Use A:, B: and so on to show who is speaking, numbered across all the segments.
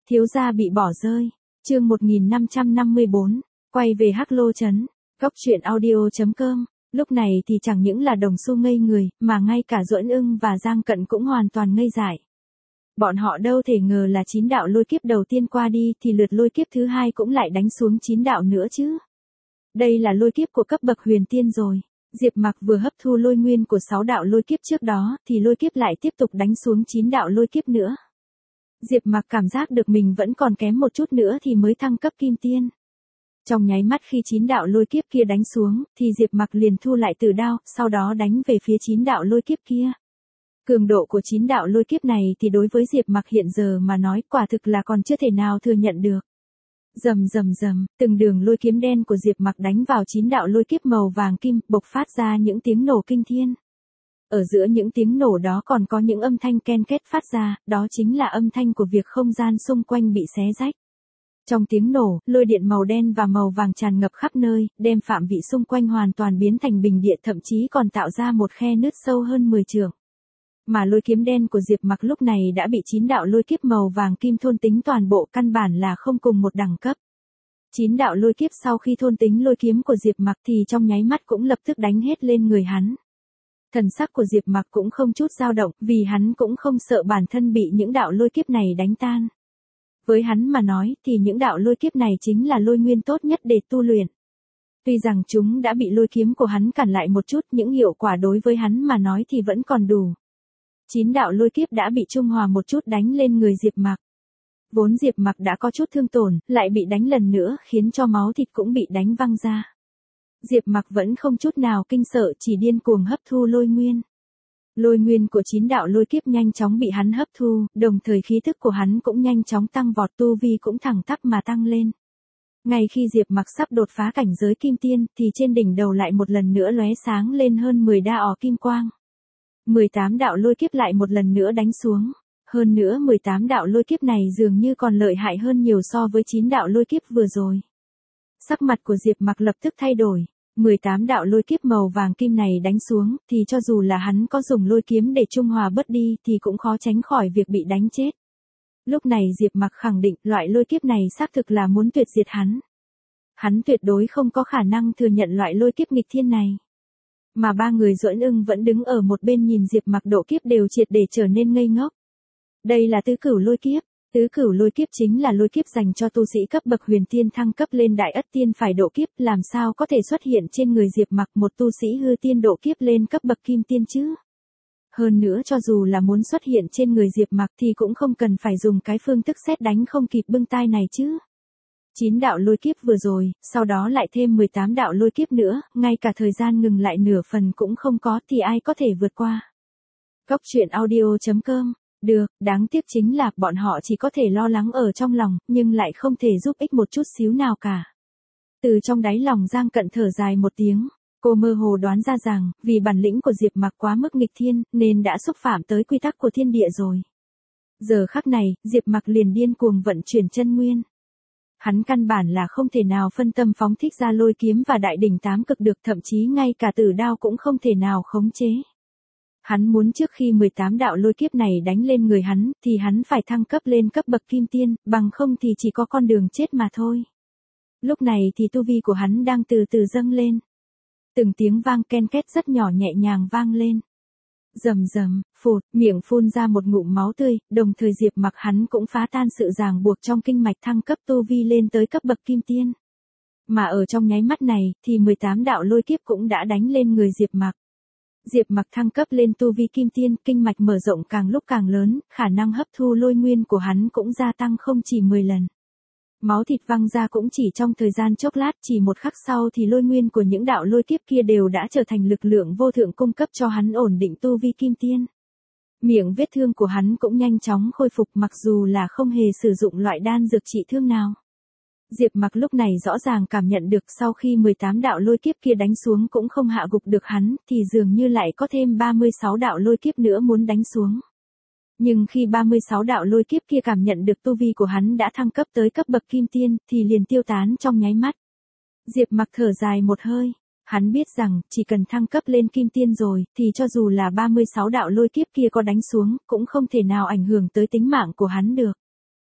A: Thiếu gia bị bỏ rơi. Chương 1554, quay về Hắc Lô trấn. Góc truyện audio.com. Lúc này thì chẳng những là Đồng Xu ngây người, mà ngay cả Duẫn Ưng và Giang Cận cũng hoàn toàn ngây dại. Bọn họ đâu thể ngờ là 9 đạo lôi kiếp đầu tiên qua đi thì lượt lôi kiếp thứ hai cũng lại đánh xuống 9 đạo nữa chứ. Đây là lôi kiếp của cấp bậc huyền tiên rồi. Diệp Mặc vừa hấp thu lôi nguyên của 6 đạo lôi kiếp trước đó thì lôi kiếp lại tiếp tục đánh xuống 9 đạo lôi kiếp nữa. Diệp Mặc cảm giác được mình vẫn còn kém một chút nữa thì mới thăng cấp kim tiên. Trong nháy mắt khi 9 đạo lôi kiếp kia đánh xuống, thì Diệp Mặc liền thu lại tử đao, sau đó đánh về phía 9 đạo lôi kiếp kia. Cường độ của 9 đạo lôi kiếp này thì đối với Diệp Mặc hiện giờ mà nói quả thực là còn chưa thể nào thừa nhận được. Rầm rầm rầm, từng đường lôi kiếm đen của Diệp Mặc đánh vào 9 đạo lôi kiếp màu vàng kim, bộc phát ra những tiếng nổ kinh thiên. Ở giữa những tiếng nổ đó còn có những âm thanh ken két phát ra, đó chính là âm thanh của việc không gian xung quanh bị xé rách. Trong tiếng nổ, lôi điện màu đen và màu vàng tràn ngập khắp nơi, đem phạm vị xung quanh hoàn toàn biến thành bình địa, thậm chí còn tạo ra một khe nứt sâu hơn 10 trượng. Mà lôi kiếm đen của Diệp Mặc lúc này đã bị 9 đạo lôi kiếp màu vàng kim thôn tính toàn bộ, căn bản là không cùng một đẳng cấp. 9 đạo lôi kiếp sau khi thôn tính lôi kiếm của Diệp Mặc thì trong nháy mắt cũng lập tức đánh hết lên người hắn. Thần sắc của Diệp Mặc cũng không chút dao động, vì hắn cũng không sợ bản thân bị những đạo lôi kiếp này đánh tan. Với hắn mà nói thì những đạo lôi kiếp này chính là lôi nguyên tốt nhất để tu luyện. Tuy rằng chúng đã bị lôi kiếm của hắn cản lại một chút, những hiệu quả đối với hắn mà nói thì vẫn còn đủ. 9 đạo lôi kiếp đã bị trung hòa một chút đánh lên người Diệp Mặc. Vốn Diệp Mặc đã có chút thương tổn, lại bị đánh lần nữa khiến cho máu thịt cũng bị đánh văng ra. Diệp Mặc vẫn không chút nào kinh sợ, chỉ điên cuồng hấp thu lôi nguyên. Lôi nguyên của 9 đạo lôi kiếp nhanh chóng bị hắn hấp thu, đồng thời khí thức của hắn cũng nhanh chóng tăng vọt, tu vi cũng thẳng tắp mà tăng lên. Ngay khi Diệp Mặc sắp đột phá cảnh giới kim tiên thì trên đỉnh đầu lại một lần nữa lóe sáng lên hơn 10 đa ỏ kim quang. 18 đạo lôi kiếp lại một lần nữa đánh xuống. Hơn nữa 18 đạo lôi kiếp này dường như còn lợi hại hơn nhiều so với 9 đạo lôi kiếp vừa rồi. Sắc mặt của Diệp Mặc lập tức thay đổi. 18 đạo lôi kiếp màu vàng kim này đánh xuống thì cho dù là hắn có dùng lôi kiếm để trung hòa bớt đi thì cũng khó tránh khỏi việc bị đánh chết. Lúc này Diệp Mặc khẳng định loại lôi kiếp này xác thực là muốn tuyệt diệt hắn. Hắn tuyệt đối không có khả năng thừa nhận loại lôi kiếp nghịch thiên này. Mà ba người Duẫn Ưng vẫn đứng ở một bên nhìn Diệp Mặc độ kiếp đều triệt để trở nên ngây ngốc. Đây là tứ cửu lôi kiếp. Tứ cửu lôi kiếp chính là lôi kiếp dành cho tu sĩ cấp bậc huyền tiên thăng cấp lên đại ất tiên phải độ kiếp, làm sao có thể xuất hiện trên người Diệp Mặc một tu sĩ hư tiên độ kiếp lên cấp bậc kim tiên chứ? Hơn nữa cho dù là muốn xuất hiện trên người Diệp Mặc thì cũng không cần phải dùng cái phương thức sét đánh không kịp bưng tai này chứ. 9 đạo lôi kiếp vừa rồi, sau đó lại thêm 18 đạo lôi kiếp nữa, ngay cả thời gian ngừng lại nửa phần cũng không có thì ai có thể vượt qua. Góc truyện audio.com. Được, đáng tiếc chính là bọn họ chỉ có thể lo lắng ở trong lòng, nhưng lại không thể giúp ích một chút xíu nào cả. Từ trong đáy lòng Giang Cận thở dài một tiếng, cô mơ hồ đoán ra rằng, vì bản lĩnh của Diệp Mặc quá mức nghịch thiên, nên đã xúc phạm tới quy tắc của thiên địa rồi. Giờ khắc này, Diệp Mặc liền điên cuồng vận chuyển chân nguyên. Hắn căn bản là không thể nào phân tâm phóng thích ra lôi kiếm và đại đỉnh tám cực được, thậm chí ngay cả tử đao cũng không thể nào khống chế. Hắn muốn trước khi 18 đạo lôi kiếp này đánh lên người hắn, thì hắn phải thăng cấp lên cấp bậc kim tiên, bằng không thì chỉ có con đường chết mà thôi. Lúc này thì tu vi của hắn đang từ từ dâng lên. Từng tiếng vang ken két rất nhỏ nhẹ nhàng vang lên. Rầm rầm, phụt, miệng phun ra một ngụm máu tươi, đồng thời Diệp Mặc hắn cũng phá tan sự ràng buộc trong kinh mạch, thăng cấp tu vi lên tới cấp bậc kim tiên. Mà ở trong nháy mắt này, thì 18 đạo lôi kiếp cũng đã đánh lên người Diệp Mặc. Diệp Mặc thăng cấp lên tu vi kim tiên, kinh mạch mở rộng càng lúc càng lớn, khả năng hấp thu lôi nguyên của hắn cũng gia tăng không chỉ 10 lần. Máu thịt văng ra cũng chỉ trong thời gian chốc lát, chỉ một khắc sau thì lôi nguyên của những đạo lôi kiếp kia đều đã trở thành lực lượng vô thượng cung cấp cho hắn ổn định tu vi kim tiên. Miệng vết thương của hắn cũng nhanh chóng khôi phục mặc dù là không hề sử dụng loại đan dược trị thương nào. Diệp Mặc lúc này rõ ràng cảm nhận được sau khi 18 đạo lôi kiếp kia đánh xuống cũng không hạ gục được hắn, thì dường như lại có thêm 36 đạo lôi kiếp nữa muốn đánh xuống. Nhưng khi 36 đạo lôi kiếp kia cảm nhận được tu vi của hắn đã thăng cấp tới cấp bậc kim tiên, thì liền tiêu tán trong nháy mắt. Diệp Mặc thở dài một hơi, hắn biết rằng, chỉ cần thăng cấp lên kim tiên rồi, thì cho dù là 36 đạo lôi kiếp kia có đánh xuống, cũng không thể nào ảnh hưởng tới tính mạng của hắn được.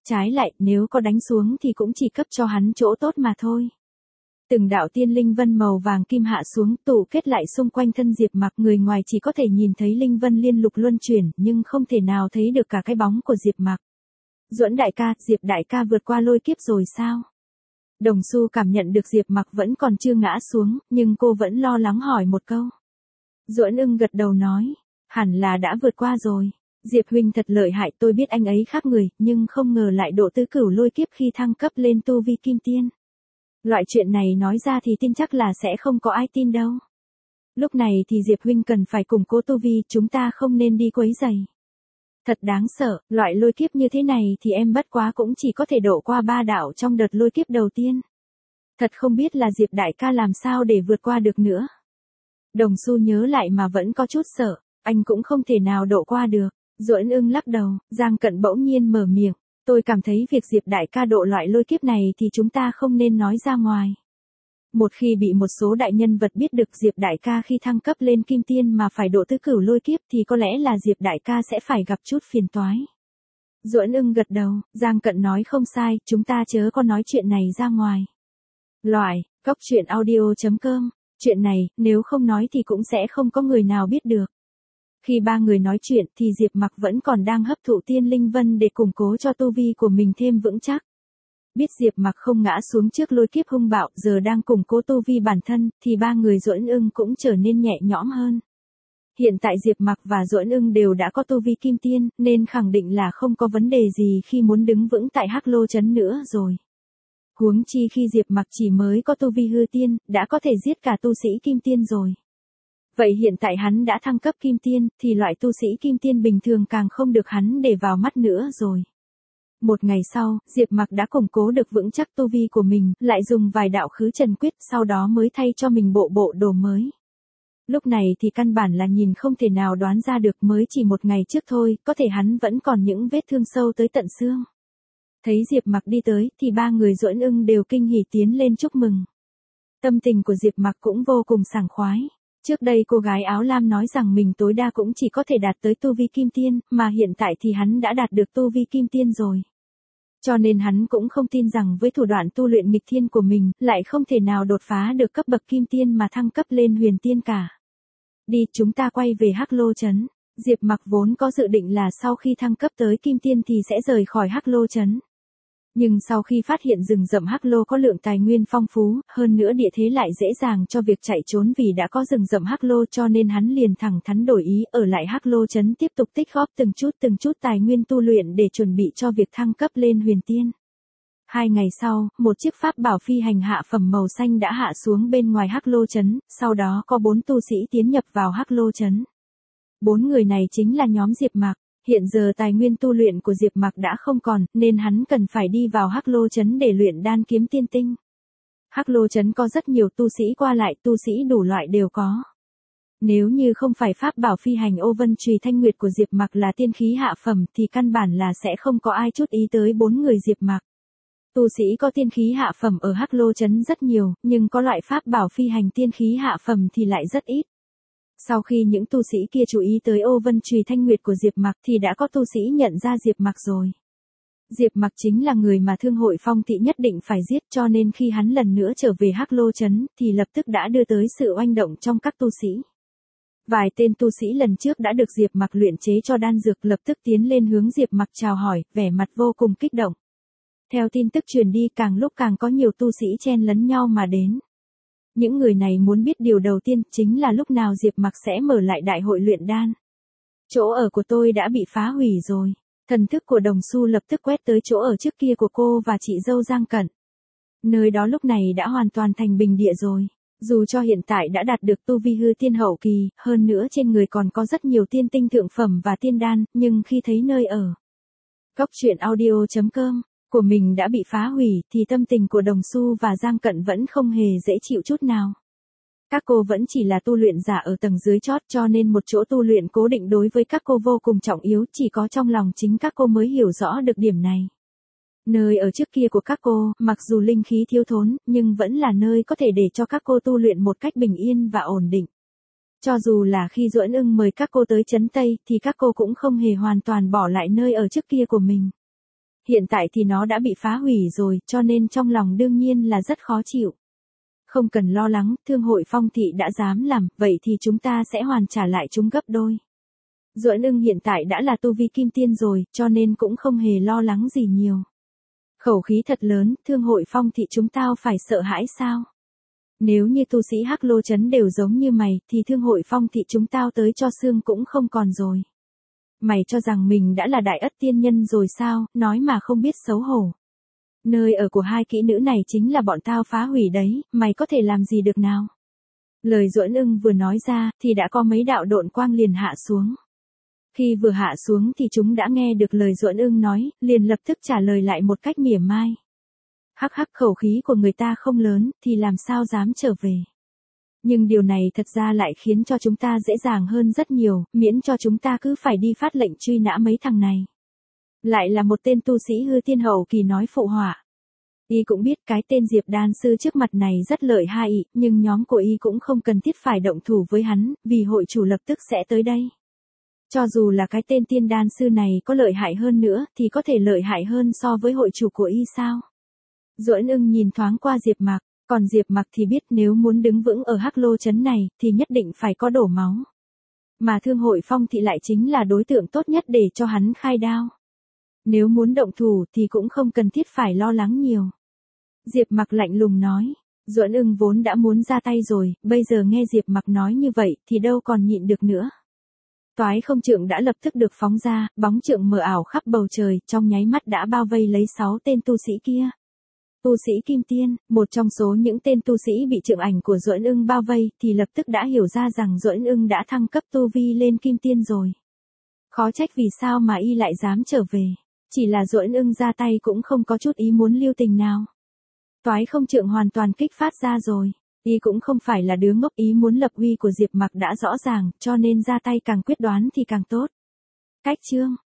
A: Trái lại, nếu có đánh xuống thì cũng chỉ cấp cho hắn chỗ tốt mà thôi. Từng đạo tiên linh vân màu vàng kim hạ xuống, tụ kết lại xung quanh thân Diệp Mặc, người ngoài chỉ có thể nhìn thấy linh vân liên lục luân chuyển, nhưng không thể nào thấy được cả cái bóng của Diệp Mặc. Duẫn đại ca, Diệp đại ca vượt qua lôi kiếp rồi sao? Đồng Xu cảm nhận được Diệp Mặc vẫn còn chưa ngã xuống, nhưng cô vẫn lo lắng hỏi một câu. Duẫn Ưng gật đầu nói, hẳn là đã vượt qua rồi. Diệp huynh thật lợi hại, tôi biết anh ấy khác người, nhưng không ngờ lại độ tứ cửu lôi kiếp khi thăng cấp lên tu vi kim tiên. Loại chuyện này nói ra thì tin chắc là sẽ không có ai tin đâu. Lúc này thì Diệp huynh cần phải củng cố tu vi, chúng ta không nên đi quấy rầy. Thật đáng sợ, loại lôi kiếp như thế này thì em bất quá cũng chỉ có thể độ qua 3 đạo trong đợt lôi kiếp đầu tiên. Thật không biết là Diệp đại ca làm sao để vượt qua được nữa. Đồng Xu nhớ lại mà vẫn có chút sợ, anh cũng không thể nào độ qua được. Duẫn Ưng lắc đầu, Giang Cận bỗng nhiên mở miệng, tôi cảm thấy việc Diệp đại ca độ loại lôi kiếp này thì chúng ta không nên nói ra ngoài. Một khi bị một số đại nhân vật biết được Diệp đại ca khi thăng cấp lên kim tiên mà phải độ tứ cửu lôi kiếp thì có lẽ là Diệp đại ca sẽ phải gặp chút phiền toái. Duẫn Ưng gật đầu, Giang Cận nói không sai, chúng ta chớ có nói chuyện này ra ngoài. Loại, goctruyện.audio.com, chuyện này, nếu không nói thì cũng sẽ không có người nào biết được. Khi ba người nói chuyện thì Diệp Mặc vẫn còn đang hấp thụ tiên linh vân để củng cố cho tu vi của mình thêm vững chắc. Biết Diệp Mặc không ngã xuống trước lôi kiếp hung bạo, giờ đang củng cố tu vi bản thân, thì ba người Duẫn Ưng cũng trở nên nhẹ nhõm hơn. Hiện tại Diệp Mặc và Duẫn Ưng đều đã có tu vi kim tiên, nên khẳng định là không có vấn đề gì khi muốn đứng vững tại Hắc Lô trấn nữa rồi. Huống chi khi Diệp Mặc chỉ mới có tu vi hư tiên, đã có thể giết cả tu sĩ kim tiên rồi. Vậy hiện tại hắn đã thăng cấp kim tiên, thì loại tu sĩ kim tiên bình thường càng không được hắn để vào mắt nữa rồi. Một ngày sau, Diệp Mặc đã củng cố được vững chắc tu vi của mình, lại dùng vài đạo khứ trần quyết, sau đó mới thay cho mình bộ đồ mới. Lúc này thì căn bản là nhìn không thể nào đoán ra được, mới chỉ một ngày trước thôi, có thể hắn vẫn còn những vết thương sâu tới tận xương. Thấy Diệp Mặc đi tới, thì ba người Duẫn Ưng đều kinh hỉ tiến lên chúc mừng. Tâm tình của Diệp Mặc cũng vô cùng sảng khoái. Trước đây cô gái áo lam nói rằng mình tối đa cũng chỉ có thể đạt tới tu vi kim tiên, mà hiện tại thì hắn đã đạt được tu vi kim tiên rồi. Cho nên hắn cũng không tin rằng với thủ đoạn tu luyện nghịch thiên của mình, lại không thể nào đột phá được cấp bậc kim tiên mà thăng cấp lên huyền tiên cả. Đi, chúng ta quay về Hắc Lô trấn. Diệp Mặc vốn có dự định là sau khi thăng cấp tới kim tiên thì sẽ rời khỏi Hắc Lô trấn. Nhưng sau khi phát hiện rừng rậm Hắc Lô có lượng tài nguyên phong phú, hơn nữa địa thế lại dễ dàng cho việc chạy trốn vì đã có rừng rậm Hắc Lô, cho nên hắn liền thẳng thắn đổi ý ở lại Hắc Lô trấn tiếp tục tích góp từng chút tài nguyên tu luyện để chuẩn bị cho việc thăng cấp lên huyền tiên. 2 ngày sau, một chiếc pháp bảo phi hành hạ phẩm màu xanh đã hạ xuống bên ngoài Hắc Lô trấn, sau đó có 4 tu sĩ tiến nhập vào Hắc Lô trấn. 4 người này chính là nhóm Diệp Mặc. Hiện giờ tài nguyên tu luyện của Diệp Mặc đã không còn, nên hắn cần phải đi vào Hắc Lô trấn để luyện đan kiếm tiên tinh. Hắc Lô trấn có rất nhiều tu sĩ qua lại, tu sĩ đủ loại đều có. Nếu như không phải pháp bảo phi hành ô vân chùy thanh nguyệt của Diệp Mặc là tiên khí hạ phẩm thì căn bản là sẽ không có ai chút ý tới 4 người Diệp Mặc. Tu sĩ có tiên khí hạ phẩm ở Hắc Lô trấn rất nhiều, nhưng có loại pháp bảo phi hành tiên khí hạ phẩm thì lại rất ít. Sau khi những tu sĩ kia chú ý tới ô vân chùy thanh nguyệt của Diệp Mặc thì đã có tu sĩ nhận ra Diệp Mặc rồi. Diệp Mặc chính là người mà thương hội Phong Thị nhất định phải giết, cho nên khi hắn lần nữa trở về Hắc Lô trấn thì lập tức đã đưa tới sự oanh động trong các tu sĩ. Vài tên tu sĩ lần trước đã được Diệp Mặc luyện chế cho đan dược lập tức tiến lên hướng Diệp Mặc chào hỏi, vẻ mặt vô cùng kích động. Theo tin tức truyền đi, càng lúc càng có nhiều tu sĩ chen lấn nhau mà đến. Những người này muốn biết điều đầu tiên chính là lúc nào Diệp Mặc sẽ mở lại đại hội luyện đan. Chỗ ở của tôi đã bị phá hủy rồi. Thần thức của Đồng Xu lập tức quét tới chỗ ở trước kia của cô và chị dâu Giang Cận. Nơi đó lúc này đã hoàn toàn thành bình địa rồi. Dù cho hiện tại đã đạt được tu vi hư tiên hậu kỳ, hơn nữa trên người còn có rất nhiều tiên tinh thượng phẩm và tiên đan, nhưng khi thấy nơi ở goctruyện.audio.com của mình đã bị phá hủy thì tâm tình của Đồng Xu và Giang Cận vẫn không hề dễ chịu chút nào. Các cô vẫn chỉ là tu luyện giả ở tầng dưới chót, cho nên một chỗ tu luyện cố định đối với các cô vô cùng trọng yếu, chỉ có trong lòng chính các cô mới hiểu rõ được điểm này. Nơi ở trước kia của các cô, mặc dù linh khí thiếu thốn, nhưng vẫn là nơi có thể để cho các cô tu luyện một cách bình yên và ổn định. Cho dù là khi Duẫn Ưng mời các cô tới trấn Tây thì các cô cũng không hề hoàn toàn bỏ lại nơi ở trước kia của mình. hiện tại thì nó đã bị phá hủy rồi, cho nên trong lòng đương nhiên là rất khó chịu. Không cần lo lắng, Thương hội Phong thị đã dám làm, vậy thì chúng ta sẽ hoàn trả lại chúng gấp đôi. Duẫn Ưng hiện tại đã là tu vi kim tiên rồi, cho nên cũng không hề lo lắng gì nhiều. Khẩu khí thật lớn, Thương hội Phong thị chúng tao phải sợ hãi sao? Nếu như tu sĩ Hắc Lô Trấn đều giống như mày, thì Thương hội Phong thị chúng tao tới cho xương cũng không còn rồi. Mày cho rằng mình đã là đại ất tiên nhân rồi sao, nói mà không biết xấu hổ. Nơi ở của hai kỹ nữ này chính là bọn tao phá hủy đấy, mày có thể làm gì được nào? Lời Duẫn Ưng vừa nói ra, thì đã có mấy đạo độn quang liền hạ xuống. Khi vừa hạ xuống thì chúng đã nghe được lời Duẫn Ưng nói, liền lập tức trả lời lại một cách mỉa mai. Hắc hắc, khẩu khí của người ta không lớn, thì làm sao dám trở về. Nhưng điều này thật ra lại khiến cho chúng ta dễ dàng hơn rất nhiều, miễn cho chúng ta cứ phải đi phát lệnh truy nã mấy thằng này. Lại là một tên tu sĩ hư tiên hậu kỳ nói phụ họa. Y cũng biết cái tên Diệp Đan Sư trước mặt này rất lợi hại, nhưng nhóm của Y cũng không cần thiết phải động thủ với hắn, vì hội chủ lập tức sẽ tới đây. Cho dù là cái tên Tiên Đan Sư này có lợi hại hơn nữa, thì có thể lợi hại hơn so với hội chủ của Y sao? Duẫn Ưng nhìn thoáng qua Diệp Mặc, còn Diệp Mặc thì biết nếu muốn đứng vững ở Hắc Lô Trấn này, thì nhất định phải có đổ máu. Mà Thương hội Phong thị lại chính là đối tượng tốt nhất để cho hắn khai đao. Nếu muốn động thủ thì cũng không cần thiết phải lo lắng nhiều. Diệp Mặc lạnh lùng nói, Duẫn Ưng vốn đã muốn ra tay rồi, bây giờ nghe Diệp Mặc nói như vậy thì đâu còn nhịn được nữa. Toái không trượng đã lập tức được phóng ra, bóng trượng mờ ảo khắp bầu trời, trong nháy mắt đã bao vây lấy 6 tên tu sĩ kia. Tu sĩ Kim Tiên, một trong số những tên tu sĩ bị trượng ảnh của Duẫn Ưng bao vây, thì lập tức đã hiểu ra rằng Duẫn Ưng đã thăng cấp tu vi lên Kim Tiên rồi. Khó trách vì sao mà Y lại dám trở về. Chỉ là Duẫn Ưng ra tay cũng không có chút ý muốn lưu tình nào. Toái không trượng hoàn toàn kích phát ra rồi. Y cũng không phải là đứa ngốc, ý muốn lập uy của Diệp Mặc đã rõ ràng, cho nên ra tay càng quyết đoán thì càng tốt. Cách chương